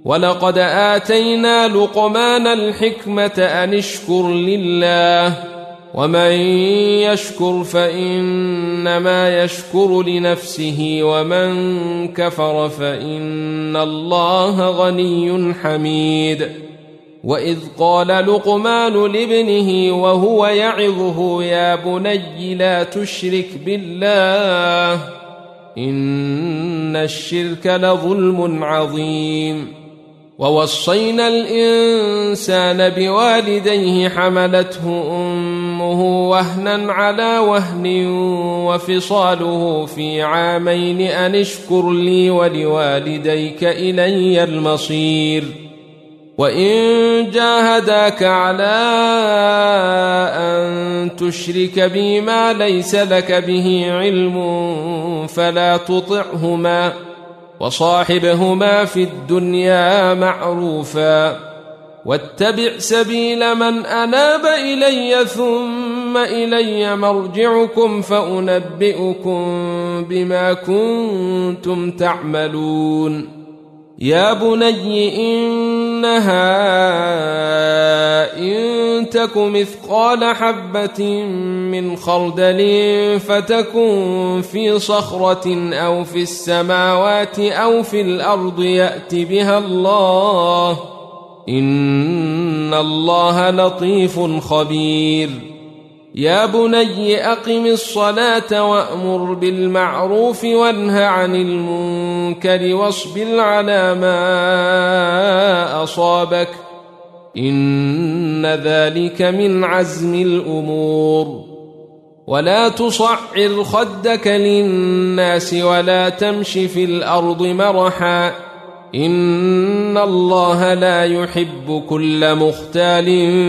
ولقد آتينا لقمان الحكمة أن اشكر لله ومن يشكر فإنما يشكر لنفسه ومن كفر فإن الله غني حميد. وإذ قال لقمان لابنه وهو يعظه يا بني لا تشرك بالله إن الشرك لظلم عظيم. ووصينا الإنسان بوالديه حملته أمه وهنا على وهن وفصاله في عامين أن اشكر لي ولوالديك إلي المصير. وإن جاهداك على أن تشرك بي ما ليس لك به علم فلا تطعهما وصاحبهما في الدنيا معروفا واتبع سبيل من أناب إلي ثم إلي مرجعكم فأنبئكم بما كنتم تعملون. يا بني إنها إن تك مثقال حبة من خردل فتكن في صخرة أو في السماوات أو في الأرض يأت بها الله إن الله لطيف خبير. يا بني أقم الصلاة وأمر بالمعروف وانه عن المنكر واصبر على ما أصابك إن ذلك من عزم الأمور. ولا تصعر خدك للناس ولا تمش في الأرض مرحا إن الله لا يحب كل مختال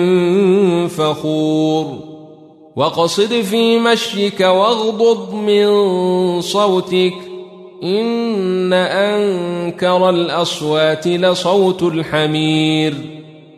فخور. وقصد في مشيك واغضض من صوتك إن أنكر الأصوات لصوت الحمير.